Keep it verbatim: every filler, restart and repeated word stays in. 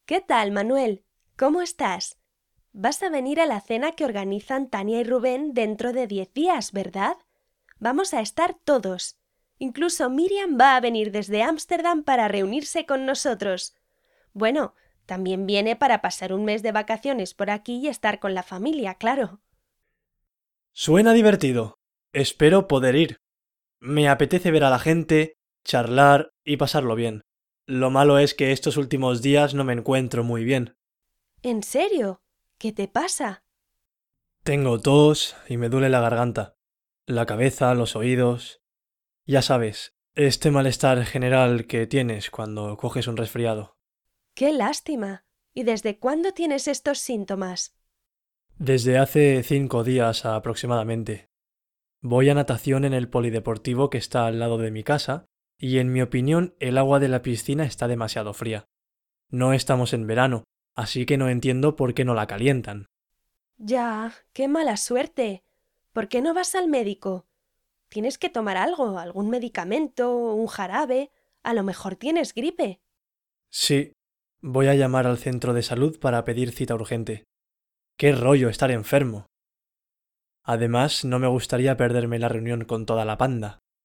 ¿Qué tal, Manuel? ¿Cómo estás? Vas a venir a la cena que organizan Tania y Rubén dentro de diez días, ¿verdad? Vamos a estar todos. Incluso Miriam va a venir desde Ámsterdam para reunirse con nosotros. Bueno, también viene para pasar un mes de vacaciones por aquí y estar con la familia, claro. Suena divertido. Espero poder ir. Me apetece ver a la gente, charlar y pasarlo bien. Lo malo es que estos últimos días no me encuentro muy bien. ¿En serio? ¿Qué te pasa? Tengo tos y me duele la garganta, la cabeza, los oídos. Ya sabes, este malestar general que tienes cuando coges un resfriado. ¡Qué lástima! ¿Y desde cuándo tienes estos síntomas? Desde hace cinco días aproximadamente. Voy a natación en el polideportivo que está al lado de mi casa y en mi opinión el agua de la piscina está demasiado fría. No estamos en verano, así que no entiendo por qué no la calientan. Ya, qué mala suerte. ¿Por qué no vas al médico? Tienes que tomar algo, algún medicamento, un jarabe. A lo mejor tienes gripe. Sí, voy a llamar al centro de salud para pedir cita urgente. ¡Qué rollo estar enfermo! Además, no me gustaría perderme la reunión con toda la panda.